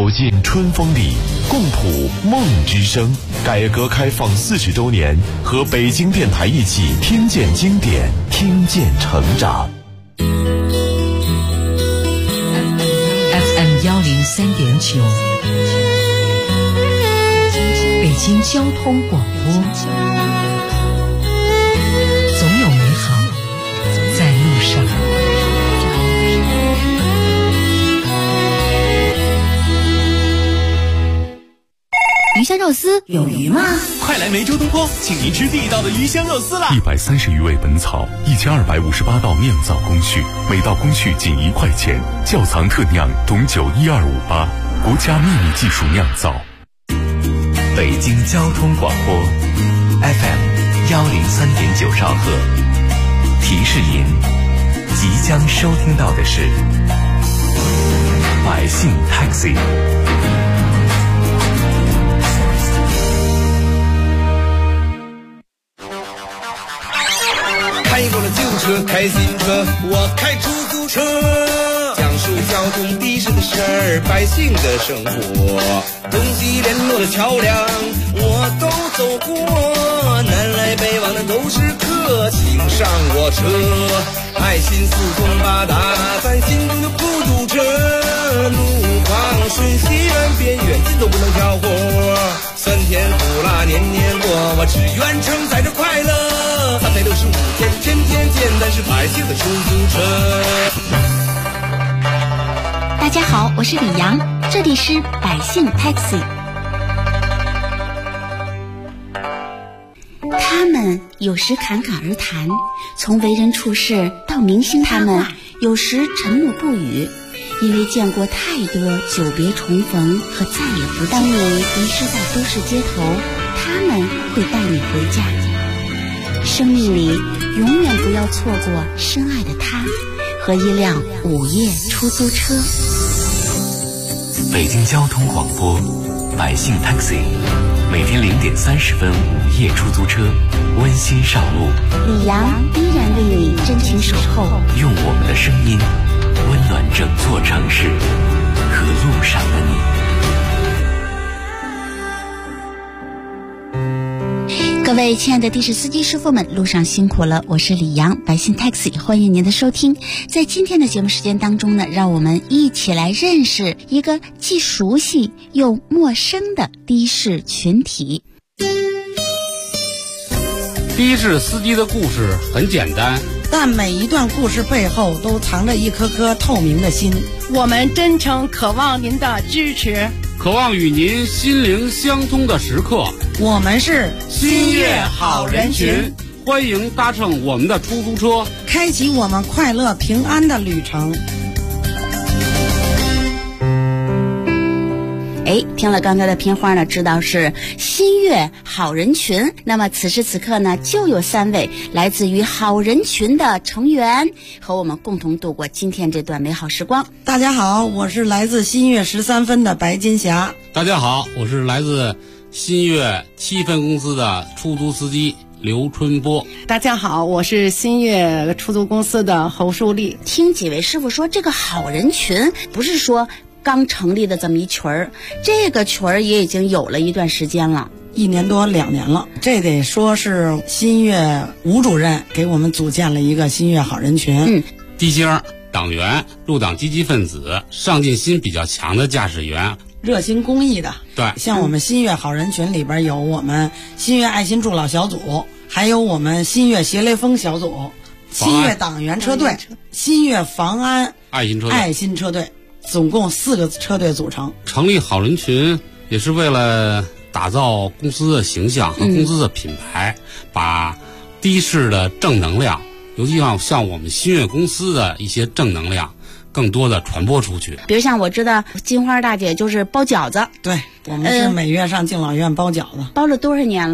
走进春风里，共谱梦之声。改革开放40周年，和北京电台一起听见经典，听见成长。 FM 103.9，北京交通广播，总有美好在路上。 鱼香肉丝有鱼吗？ 快来梅州东坡，请您吃地道的鱼香肉丝啦 ！130余味本草，1258道酿造工序，每道工序仅1块钱，窖藏特酿董酒12588，国家秘密技术酿造。 北京交通广播 FM 103.9兆赫，提示您，即将收听到的是百姓 Taxi。 开过了旧车，开新车，我开出租车，讲述交通的士的事儿，百姓的生活，东西联络的桥梁我都走过，南来北往的都是客，请上我车，爱心四通八达，咱心中的孤独车，路况瞬息万变，远近都不能挑活，酸甜苦辣年年过，我只愿承载着快乐，365天天天见，但是百姓的出租车。 大家好，我是李阳，这里是百姓 Taxi。 他们有时侃侃而谈，从为人处事到明星他们有时沉默不语，因为见过太多久别重逢和再也不见。当你迷失在都市街头，他们会带你回家。生命里永远不要错过深爱的他和一辆午夜出租车。 北京交通广播百姓 Taxi， 每天0点30分午夜出租车温馨上路， 李阳依然为你真情守候， 用我们的声音温暖整座城市和路上的你。 各位亲爱的的士司机师傅们，路上辛苦了，我是李阳，百姓 Taxi， 欢迎您的收听。在今天的节目时间当中呢，让我们一起来认识一个既熟悉又陌生的的士群体。 的士司机的故事很简单， 但每一段故事背后都藏着一颗颗透明的心。 我们真诚渴望您的支持， 渴望与您心灵相通的时刻。 我们是新月好人群，欢迎搭乘我们的出租车， 开启我们快乐平安的旅程。 听了刚才的片花呢，知道是新月好人群。那么此时此刻呢，就有3位来自于好人群的成员和我们共同度过今天这段美好时光。 大家好，我是来自新月13分的白金霞。 大家好，我是来自新月7分公司的出租司机刘春波。 大家好，我是新月出租公司的侯淑丽。 听几位师傅说，这个好人群不是说刚成立的这么一群儿，这个群儿也已经有了一段时间了 ，1年多2年了。这得说是新月吴主任给我们组建了一个新月好人群。 地精、党员、入党积极分子、上进心比较强的驾驶员， 热心公益的。 对， 像我们新月好人群里边有我们新月爱心助老小组，还有我们新月协雷锋小组，新月党员车队，新月防安爱心车队，总共4个车队组成。 成立好人群也是为了打造公司的形象和公司的品牌，把的士的正能量，尤其像我们新月公司的一些正能量更多的传播出去。 比如像我知道金花大姐就是包饺子， 对，我们是每月上敬老院包饺子， 包了多少年了？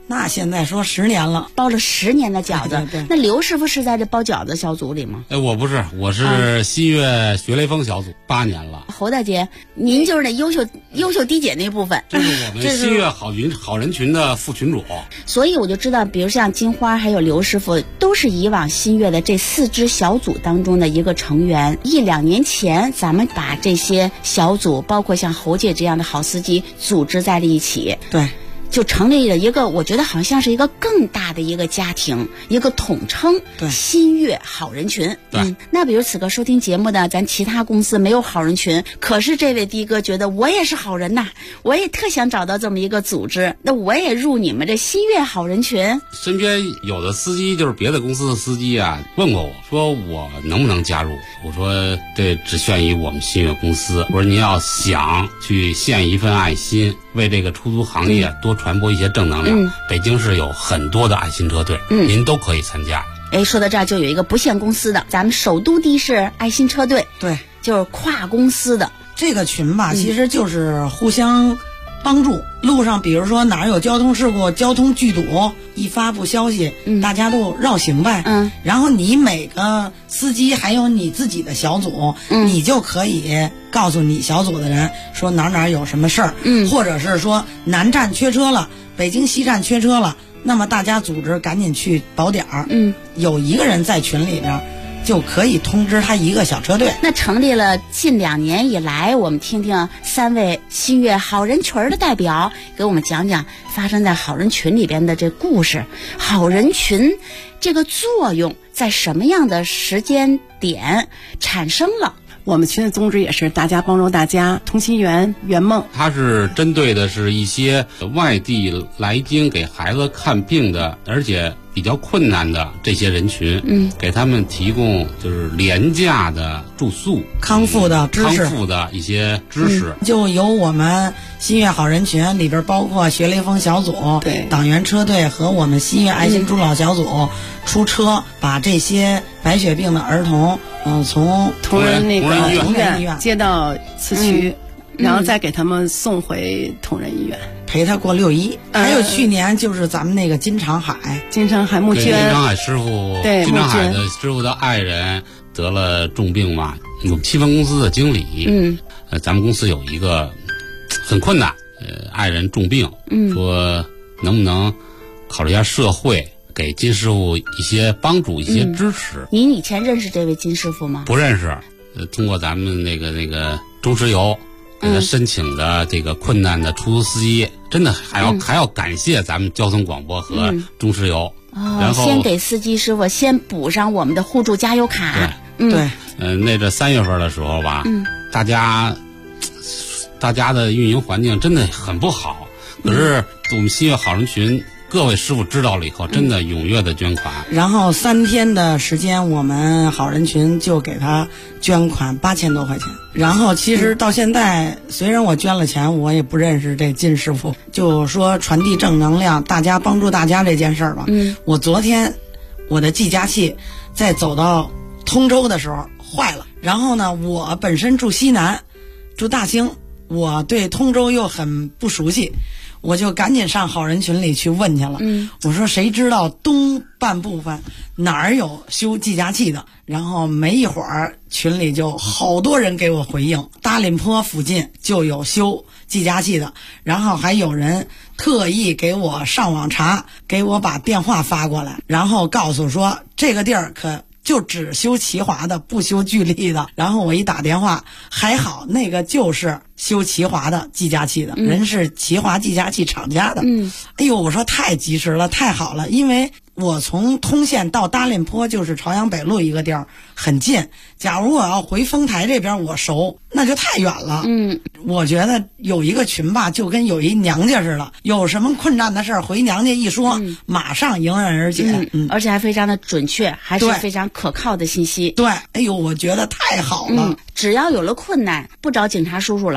那现在说10年了， 包了10年的饺子。 对。 那刘师傅是在这包饺子小组里吗？ 我不是，我是新月学雷锋小组8年了。 侯大姐，您就是那优秀低姐那部分。 这是我们新月好人群的副群主。 所以我就知道，比如像金花还有刘师傅，都是以往新月的这4支小组当中的一个成员。1-2年前，咱们把这些小组，包括像侯姐这样的好司机，组织在了一起。 对。 就成立了一个，我觉得好像是一个更大的一个家庭，一个统称。 对， 新月好人群。 对， 那比如此刻收听节目的，咱其他公司没有好人群，可是这位的哥觉得我也是好人呐，我也特想找到这么一个组织，那我也入你们这新月好人群。 身边有的司机，就是别的公司的司机啊，问过我说我能不能加入？我说这只限于我们新月公司。我说您要想去献一份爱心，为这个出租行业多传播一些正能量，北京市有很多的爱心车队，您都可以参加。 说到这儿就有一个不限公司的，咱们首都的士爱心车队， 对， 就是跨公司的这个群吧，其实就是互相帮助。路上比如说哪儿有交通事故、交通拒堵，一发布消息，大家都绕行呗。然后你每个司机还有你自己的小组，你就可以告诉你小组的人说哪有什么事儿，或者是说南站缺车了，北京西站缺车了，那么大家组织赶紧去保点儿。有一个人在群里边，就可以通知他一个小车队。 那成立了近2年以来，我们听听3位新月好人群的代表给我们讲讲发生在好人群里边的这故事。好人群这个作用在什么样的时间点产生了？ 我们群的宗旨也是大家帮助大家，同心圆，圆梦。 它是针对的是一些外地来京给孩子看病的，而且比较困难的这些人群，给他们提供就是廉价的住宿、 康复的知识、 康复的一些知识。 就由我们新月好人群里边，包括学雷锋小组、党员车队和我们新月爱心助老小组出车，把这些白血病的儿童，从同仁那个医院接到四区，然后再给他们送回同仁医院， 陪他过6·1。还有去年就是咱们那个金长海募捐， 金长海师傅，金长海的师傅的爱人得了重病嘛，我们7分公司的经理，咱们公司有一个很困难，爱人重病，说能不能考虑一下社会给金师傅一些帮助、一些支持。 您以前认识这位金师傅吗？ 不认识，通过咱们那个中石油给他申请的这个困难的出租司机，真的还要感谢咱们交通广播和中石油。然后先给司机师傅先补上我们的互助加油卡。 对， 那这3月份的时候吧，大家的运营环境真的很不好，可是我们新月好人群各位师傅知道了以后，真的踊跃的捐款。 然后3天的时间，我们好人群就给他捐款8000多块钱。然后其实到现在，虽然我捐了钱，我也不认识这金师傅。就说传递正能量，大家帮助大家这件事儿吧。我昨天我的计价器在走到通州的时候坏了，然后呢，我本身住西南，住大兴，我对通州又很不熟悉。我就赶紧上好人群里去问去了。我说谁知道东半部分哪儿有修计价器的？然后没一会儿群里就好多人给我回应，大林坡附近就有修计价器的，然后还有人特意给我上网查，给我把电话发过来，然后告诉说这个地儿可就只修奇华的，不修巨力的。然后我一打电话，还好那个就是修奇华的计价器的，人是奇华计价器厂家的。哎呦，我说太及时了，太好了，因为我从通县到大林坡就是朝阳北路一个地儿，很近。假如我要回丰台这边，我熟，那就太远了。我觉得有一个群吧，就跟有一娘家似的，有什么困难的事儿回娘家一说，马上迎刃而解。 而且还非常的准确，还是非常可靠的信息。 对，哎呦，我觉得太好了。 只要有了困难，不找警察叔叔了，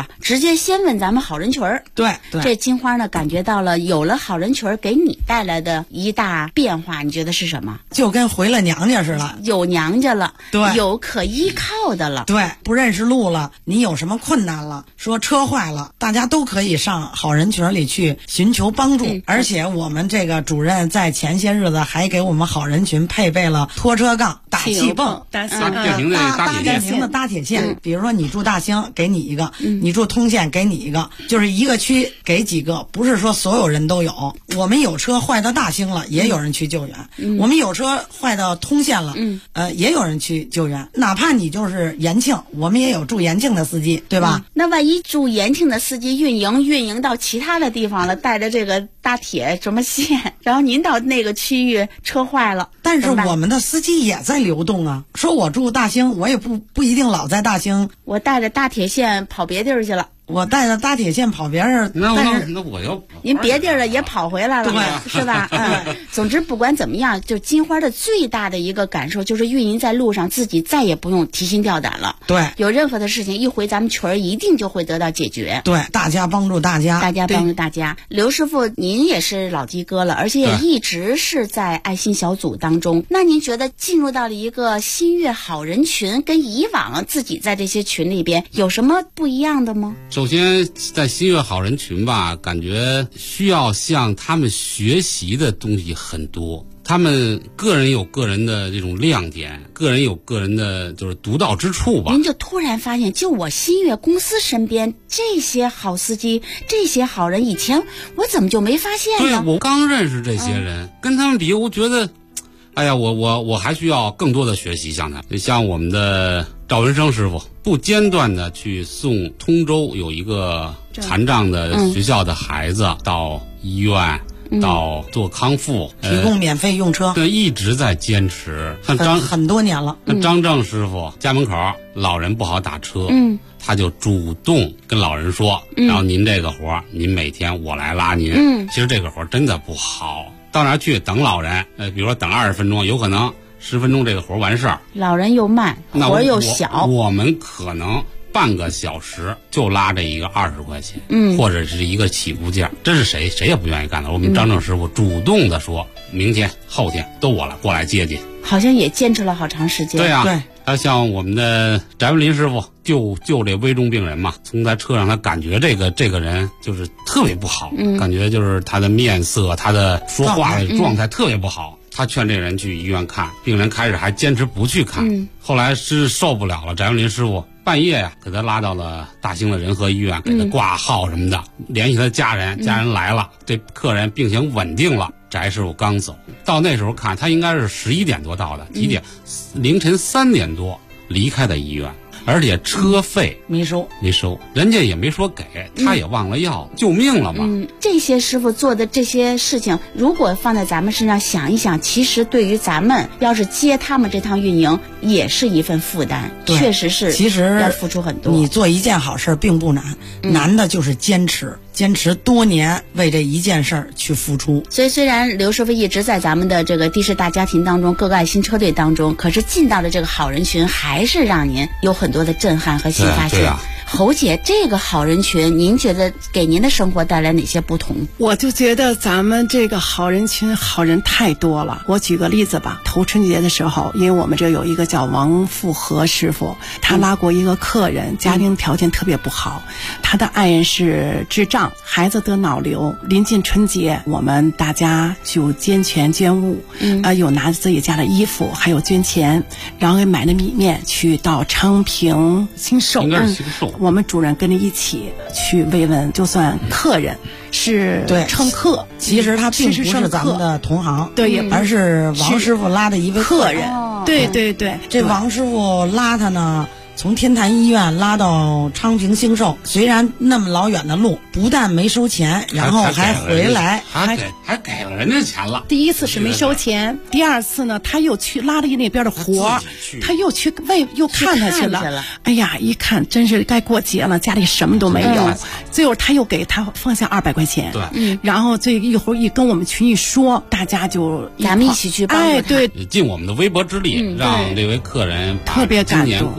吧？直接先问咱们好人群儿。 对对， 这金花呢感觉到了，有了好人群儿给你带来的一大变化，你觉得是什么？ 就跟回了娘家似的， 有娘家了， 对， 有可依靠的了， 对，不认识路了，你有什么困难了，说车坏了，大家都可以上好人群里去寻求帮助。而且我们这个主任在前些日子还给我们好人群配备了拖车杠、打气泵、 大电瓶的搭铁线。比如说你住大兴，给你一个；你住通县，给你一个，就是一个区给几个，不是说所有人都有。我们有车坏到大兴了，也有人去救援；我们有车坏到通县了，也有人去救援。哪怕你就是延庆，我们也有住延庆的司机，对吧？ 那万一住延庆的司机运营到其他的地方了，带着这个大铁什么线，然后您到那个区域车坏了， 但是我们的司机也在流动啊。说我住大兴，我也不一定老在大兴， 我带着大铁线跑别地儿去了。 我带着大铁线跑别人， 那我要您别地儿的也跑回来了，是吧？总之不管怎么样，就金花的最大的一个感受就是运营在路上，自己再也不用提心吊胆了。 对， 有任何的事情一回咱们群儿，一定就会得到解决。 对，大家帮助大家， 大家帮助大家。刘师傅，您也是老鸡哥了，而且也一直是在爱心小组当中。那您觉得进入到了一个新月好人群，跟以往自己在这些群里边有什么不一样的吗？ 首先，在新月好人群吧，感觉需要向他们学习的东西很多。他们个人有个人的这种亮点，个人有个人的就是独到之处吧。 您就突然发现，就我新月公司身边这些好司机，这些好人，以前我怎么就没发现呢？ 对，我刚认识这些人，跟他们比，我觉得，哎呀，我还需要更多的学习，像他，像我们的赵文生师傅，不间断的去送通州有一个残障的学校的孩子到医院。到做康复， 提供免费用车， 对，一直在坚持。 很多年了。 那张正师傅家门口老人不好打车，他就主动跟老人说，然后您这个活您每天我来拉您。其实这个活真的不好，到那儿去等老人，比如说等20分钟，有可能10分钟这个活完事儿， 老人又慢，活又小， 我们可能半个小时就拉这一个20块钱，或者是一个起步价，这是谁也不愿意干的。我们张正师傅主动的说，明天后天都我了，过来接接。 好像也坚持了好长时间。 对啊， 对。 他像我们的翟文林师傅救这危重病人嘛，从他车上他感觉这个人就是特别不好，感觉就是他的面色，他的说话的状态特别不好。他劝这人去医院看，病人开始还坚持不去看，后来是受不了了，翟文林师傅半夜呀给他拉到了大兴的仁和医院，给他挂号什么的，联系他家人，家人来了，这客人病情稳定了，翟师傅刚走，到那时候看他应该是11点多到的，几点？凌晨3点多离开的医院。而且车费没收， 人家也没说给，他也忘了要，救命了嘛。 这些师傅做的这些事情，如果放在咱们身上想一想，其实对于咱们要是接他们这趟运营，也是一份负担，确实是， 其实要付出很多。 你做一件好事并不难，难的就是坚持多年为这一件事儿去付出。 所以虽然刘师傅一直在咱们的这个的士大家庭当中，各个爱心车队当中，可是进到了这个好人群，还是让您有很多的震撼和新发现。侯姐，这个好人群，您觉得给您的生活带来哪些不同？ 我就觉得咱们这个好人群好人太多了。我举个例子吧，头春节的时候，因为我们这有一个叫王富和师傅，他拉过一个客人，家庭条件特别不好，他的爱人是智障，孩子得脑瘤。临近春节，我们大家就捐钱捐物，有拿自己家的衣服，还有捐钱，然后也买了米面去到昌平兴寿， 应该是兴寿。 我们主任跟着一起去慰问，就算客人是乘客， 其实他并不是咱们的同行， 对， 而是王师傅拉的一位客人。 对对对， 这王师傅拉他呢，从天坛医院拉到昌平兴寿，虽然那么老远的路，不但没收钱，然后还回来， 还给了人家钱了。 第一次是没收钱，第二次呢，他又去拉了那边的活，他又去又看他去了。哎呀，一看真是该过节了，家里什么都没有。最后他又给他放下200块钱， 对， 然后这一会儿一跟我们群一说，大家就咱们一起去帮助他， 对， 尽我们的微薄之力，让这位客人特别今年过得更好。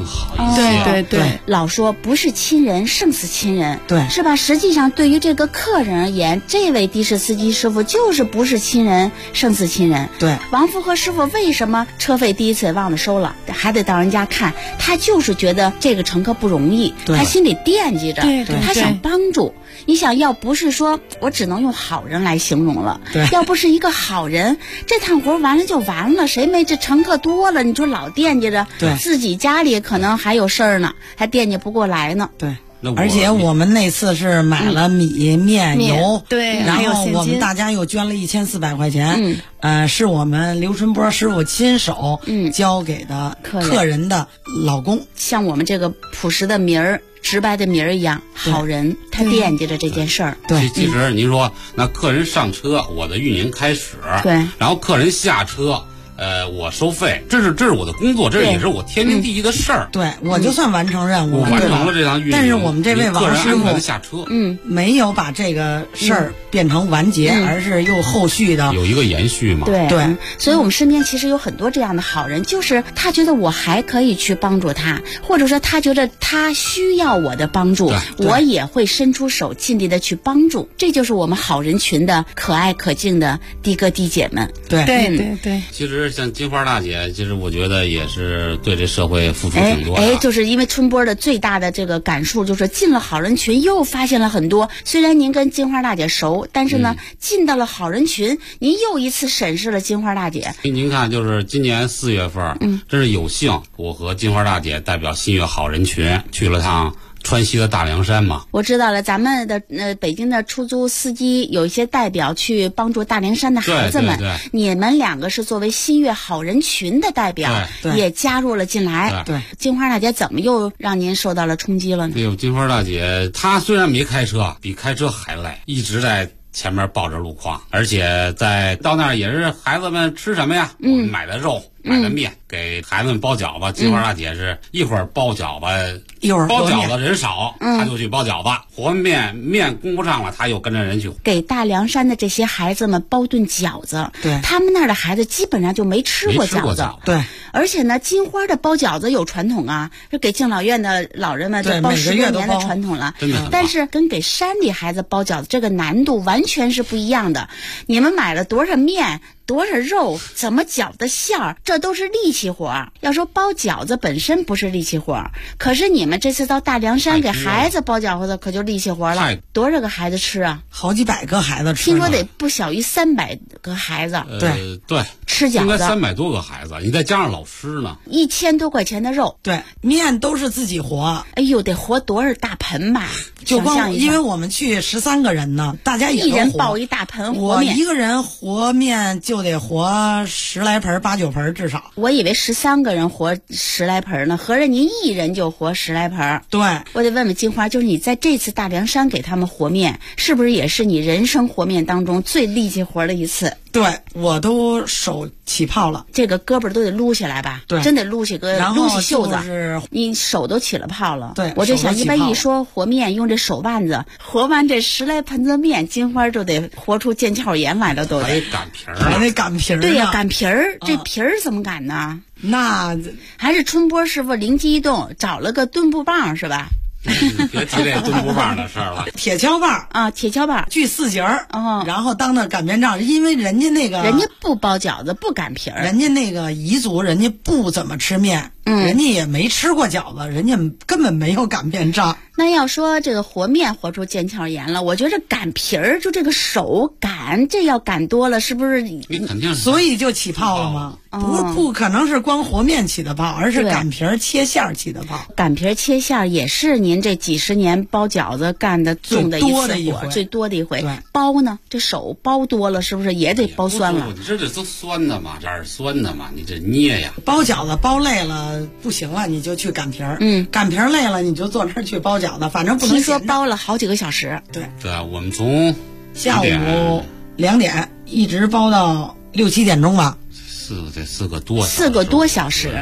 好一些。 对对对， 老说不是亲人胜似亲人， 对， 是吧？实际上，对于这个客人而言，这位的士司机师傅就是不是亲人胜似亲人。 对， 王福和师傅为什么车费第一次忘了收了，还得到人家看？他就是觉得这个乘客不容易，他心里惦记着，他想帮助。你想要不是说我只能用好人来形容了，要不是一个好人，这趟活完了就完了，谁没这乘客多了，你说老惦记着，自己家里可能还有事儿呢，还惦记不过来呢。 对。而且我们那次是买了米、面、油， 对， 然后我们大家又捐了1400块钱，是我们刘春波师傅亲手交给的客人的老公， 像我们这个朴实的名儿、直白的名儿一样，好人，他惦记着这件事儿。 对，其实您说那客人上车，我的运营开始， 对， 然后客人下车。我收费，这是我的工作，这也是我天经地义的事儿。 对，我就算完成任务， 我完成了这趟运营。 但是我们这位王师傅下车， 没有把这个事儿变成完结，而是又后续的有一个延续嘛。 对，所以我们身边其实有很多这样的好人，就是他觉得我还可以去帮助他，或者说他觉得他需要我的帮助，我也会伸出手尽力的去帮助。这就是我们好人群的可爱可敬的的哥的姐们。 对对对对， 其实像金花大姐，其实我觉得也是对这社会付出挺多的。 就是因为春波的最大的这个感触就是进了好人群，又发现了很多。虽然您跟金花大姐熟，但是呢，进到了好人群，您又一次审视了金花大姐。 您看，就是今年4月份，真是有幸，我和金花大姐代表新月好人群去了趟川西的大凉山嘛。 我知道了，咱们的北京的出租司机有一些代表去帮助大凉山的孩子们，你们2个是作为新月好人群的代表，也加入了进来。 对， 金花大姐怎么又让您受到了冲击了呢？ 哎呦，金花大姐她虽然没开车，比开车还累，一直在前面抱着路况，而且在到那儿也是孩子们吃什么呀？我们买的肉。买的面给孩子们包饺子，金花大姐是一会儿包饺子， 一会儿包饺子人少，她就去包饺子，和面供不上了，她又跟着人去给大凉山的这些孩子们包顿饺子。 对， 他们那儿的孩子基本上就没吃过饺子。 对， 而且呢，金花的包饺子有传统啊，是给敬老院的老人们就包10多年的传统了。但是跟给山里孩子包饺子这个难度完全是不一样的。你们买了多少面？多少肉，怎么搅的馅儿，这都是力气活儿。要说包饺子本身不是力气活儿，可是你们这次到大凉山给孩子包饺子，可就力气活了。多少个孩子吃啊？ 好几百个孩子吃。 听说得不小于300个孩子。 对， 吃饺子应该300多个孩子，你再加上老师呢 ，1000多块钱的肉。 对，面都是自己和。 哎呦，得和多少大盆吧？ 就光因为我们去13个人呢，大家也一人抱一大盆和面。 我一个人和面就得和10来盆、8、9盆至少。 我以为13个人和10来盆呢，合着您一人就和10来盆。 对， 我得问问金花，就是你在这次大凉山给他们和面，是不是也是你人生和面当中最力气活的一次？ 对，我都手起泡了， 这个胳膊都得撸起来吧？ 对， 真得撸起撸起袖子， 是你手都起了泡了。 对， 我就想一般一说和面用这手腕子和完这10来盆子面，金花就得和出腱鞘炎来了，都得。 还得擀皮儿， 还得擀皮儿。 对呀，擀皮儿，这皮儿怎么擀呢？ 那还是春波师傅灵机一动，找了个墩布棒，是吧？ 别提这墩布棒的事儿了。 铁锹棒啊，铁锹棒锯4节儿，然后当那擀面杖，因为人家不包饺子，不擀皮儿， 人家那个彝族人家不怎么吃面，人家也没吃过饺子，人家根本没有擀面杖。 那要说这个和面和出腱鞘炎了，我觉得擀皮儿就这个手擀，这要擀多了，是不是？ 你肯定是， 所以就起泡了吗？不可能是光和面起的泡，而是擀皮儿切馅儿起的泡。 擀皮儿切馅儿也是您这几10年包饺子干的重的一次活，最多的一回。包呢，这手包多了，是不是也得包酸了？ 你这都酸的嘛，这儿酸的嘛，你这捏呀。 包饺子包累了不行了，你就去擀皮儿。擀皮儿累了，你就坐那儿去包饺子，反正不能。 听说包了好几个小时。 对， 我们从下午2点一直包到6、7点钟吧。 4个多小时。 对，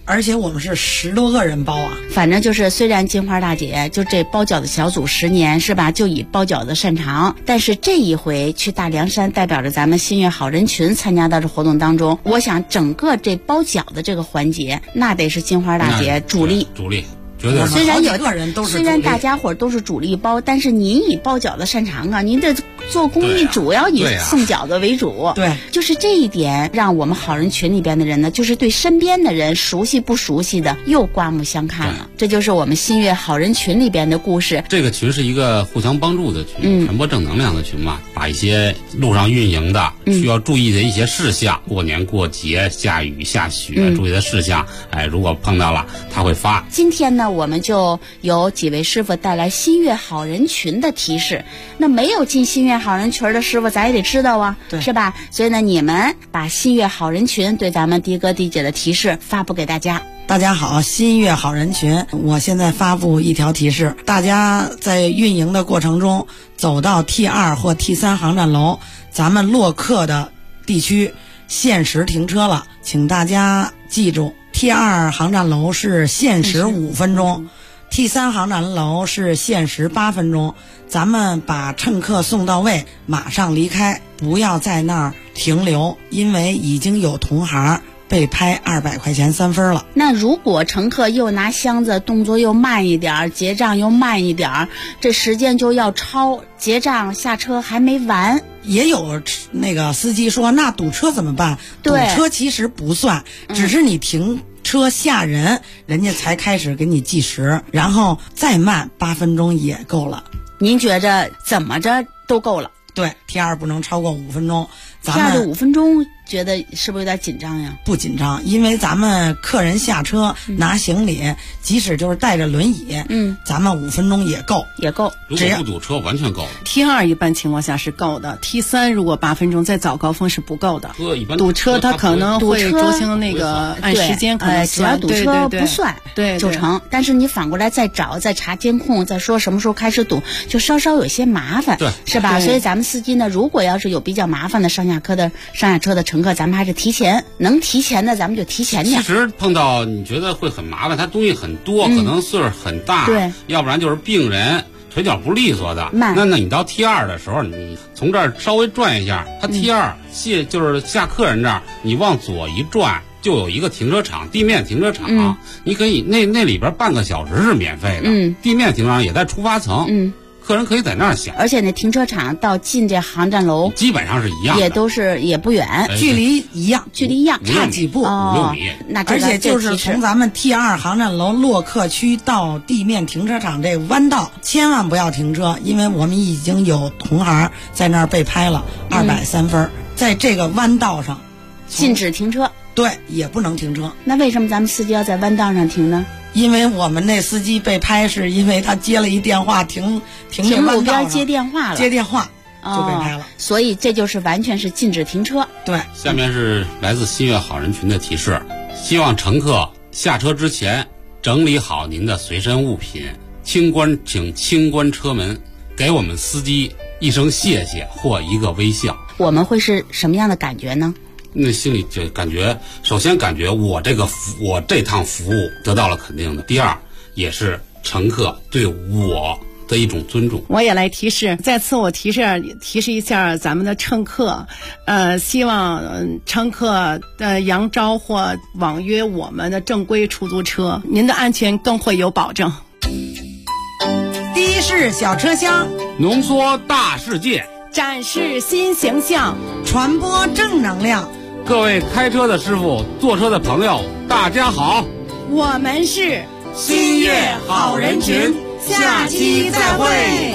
而且我们是10多个人包啊。 反正就是虽然金花大姐就这包饺子小组10年是吧，就以包饺子擅长，但是这一回去大凉山，代表着咱们新月好人群参加到这活动当中，我想整个这包饺子这个环节，那得是金花大姐主力。虽然虽然大家伙都是主力包，但是您以包饺子擅长啊，您这做公益主要以送饺子为主。 对， 就是这一点让我们好人群里边的人呢，就是对身边的人熟悉不熟悉的又刮目相看了。这就是我们新月好人群里边的故事。 这个群是一个互相帮助的群，传播正能量的群嘛，把一些路上运营的需要注意的一些事项，过年过节下雨下雪注意的事项，如果碰到了他会发。 今天呢，我们就有几位师傅带来新月好人群的提示。那没有进新月好人群的师傅，咱也得知道啊，是吧？所以呢，你们把新月好人群对咱们的哥的姐的提示发布给大家。 大家好，新月好人群，我现在发布一条提示：大家在运营的过程中，走到 T2 或 T3 航站楼，咱们落客的地区限时停车了，请大家记住。T2 航站楼是限时5分钟，T3 航站楼是限时8分钟。咱们把乘客送到位，马上离开，不要在那儿停留，因为已经有同行被拍200块钱3分了。 那如果乘客又拿箱子，动作又慢一点，结账又慢一点，这时间就要超，结账下车还没完。 也有那个司机说，那堵车怎么办？堵车其实不算，只是你停车下人，人家才开始给你计时，然后再慢8分钟也够了。 您觉着怎么着都够了？ 对，T2不能超过5分钟。 咱们5分钟觉得是不是有点紧张呀？ 不紧张，因为咱们客人下车拿行李，即使就是带着轮椅，咱们5分钟也够。 如果不堵车完全够了。 T2 一般情况下是够的， T3 如果8分钟在早高峰是不够的。堵车它可能会酌情那个按时间可能只要堵车不算就成。但是你反过来再找再查监控，再说什么时候开始堵，就稍稍有些麻烦，是吧？所以咱们司机呢，如果要是有比较麻烦的上下车的乘客，咱们还是能提前的咱们就提前点。 其实碰到你觉得会很麻烦，他东西很多，可能岁数很大，要不然就是病人腿脚不利索的，那你到 T2 的时候，你从这儿稍微转一下，他 T2 就是下客人这儿，你往左一转就有一个停车场，地面停车场，你可以那里边半个小时是免费的，地面停车场也在出发层，客人可以在那儿下。 而且那停车场到进这航站楼基本上是一样的， 也不远， 距离一样，差几步 ，5-6米。 而且就是从咱们 T2 航站楼落客区到地面停车场这弯道，千万不要停车，因为我们已经有同行在那儿被拍了203分，在这个弯道上禁止停车。 对，也不能停车。 那为什么咱们司机要在弯道上停呢？ 因为我们那司机被拍是因为他接了一电话，停路边接电话了， 就被拍了， 所以这就是完全是禁止停车。 对， 下面是来自新月好人群的提示，希望乘客下车之前整理好您的随身物品，请清关车门，给我们司机一声谢谢或一个微笑。 我们会是什么样的感觉呢？ 那心里就感觉，首先感觉我这趟服务得到了肯定的，第二也是乘客对我的一种尊重。 我也来提示，再次我提示一下咱们的乘客，希望乘客扬招或网约我们的正规出租车，您的安全更会有保证。 的士小车厢， 浓缩大世界， 展示新形象， 传播正能量。 各位开车的师傅，坐车的朋友，大家好， 我们是新月好人群，下期再会。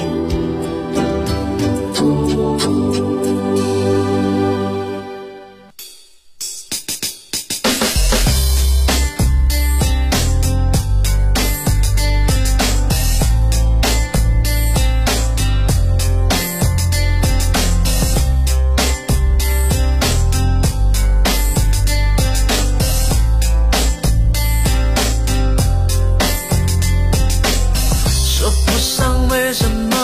为什么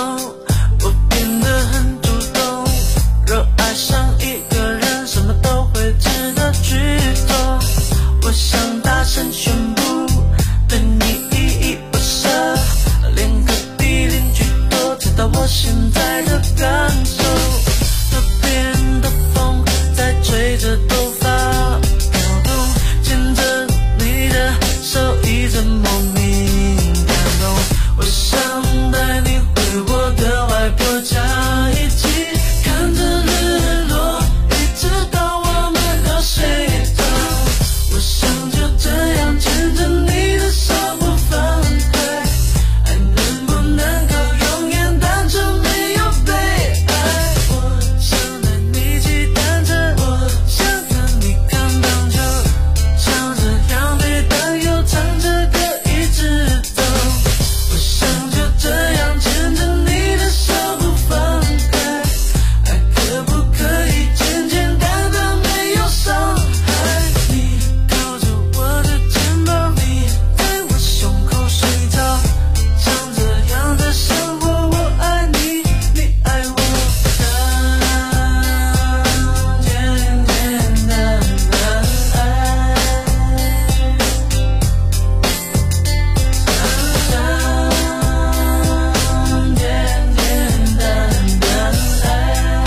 现在的感受。河边的风在吹着头发飘动，牵着你的手一直莫名感动。我想带你回我的外婆家，一起看着日落，一直到我们都睡着。我想就这样牵着你的手不放开，爱能不能够永远单纯没有被爱。我想带你骑单车，我想跟你看棒球，像这样没担忧，唱着歌一直走。我想就这样牵着你的手不放开，爱可不可以简简单单没有伤害。你靠着我的肩膀，你在我胸口睡着，像这样的生活，我爱你，你爱我，简简单单爱，简简单单爱。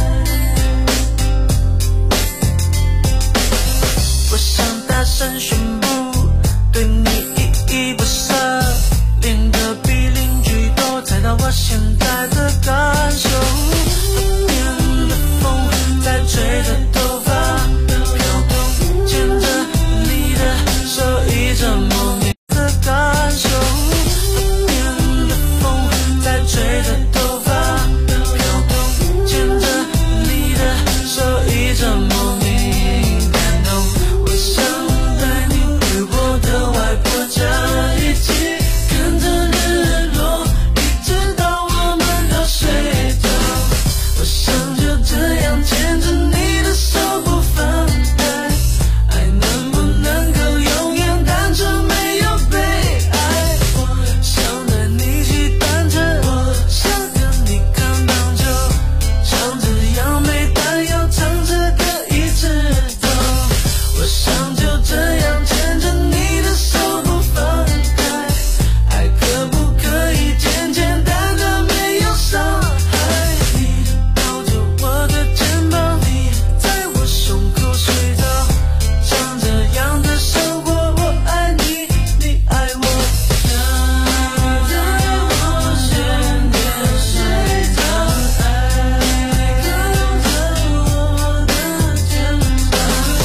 我想大声宣布，对你依依不舍，连隔壁邻居都猜到我现在的感受。河边的风在吹着头发飘动，牵着你的手一直莫名的感受。河边的风在吹着头发飘动，牵着你的手一直莫名感动。我想带你回我的外婆家，一起看着日落，一直到我们都睡着。我想就这样牵着你的手不放开，爱能不能够永远单纯没有被爱。我想带你骑单车，我想跟你看棒球，像这样没担忧，唱着歌一直走。我想就这样牵着你的手不放开，爱可不可以简简单单没有伤害。你靠着我的肩膀，你在我胸口睡着，像这样的生活，我爱你，你爱我，像在我身边睡着，爱靠着我的肩膀，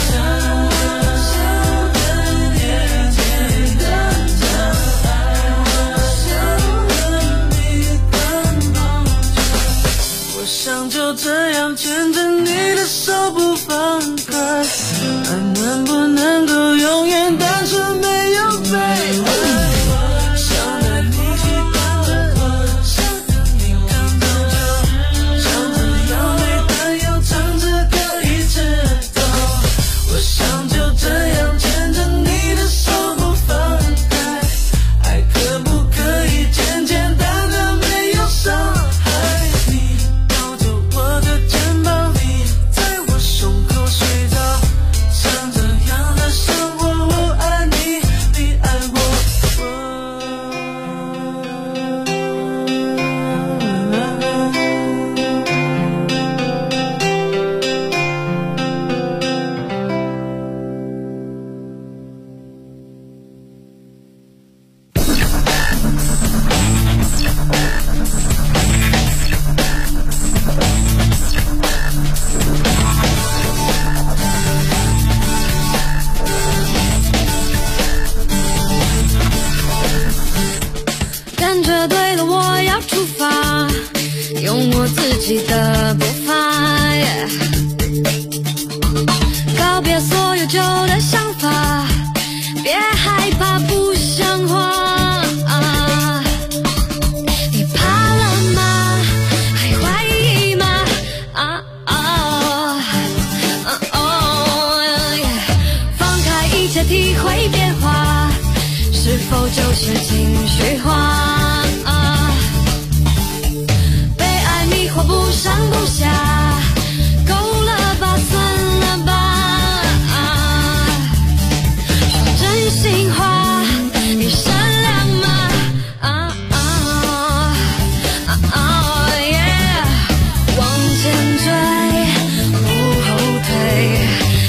像的简简单单爱。我想和你看棒球，我想就这样牵着你的手不放开，爱能不能够永远单纯没有被爱。我想带你骑单车，我想跟你看棒球，像这样没担忧，唱着歌一直走。我想就这样牵着你的手不放开，爱可不可以简简单单没有伤害。你靠着我的肩膀，你在我胸口睡着，像这样的生活，我爱你，你爱我。 感觉对了，我要出发，用我自己的步伐，告别所有旧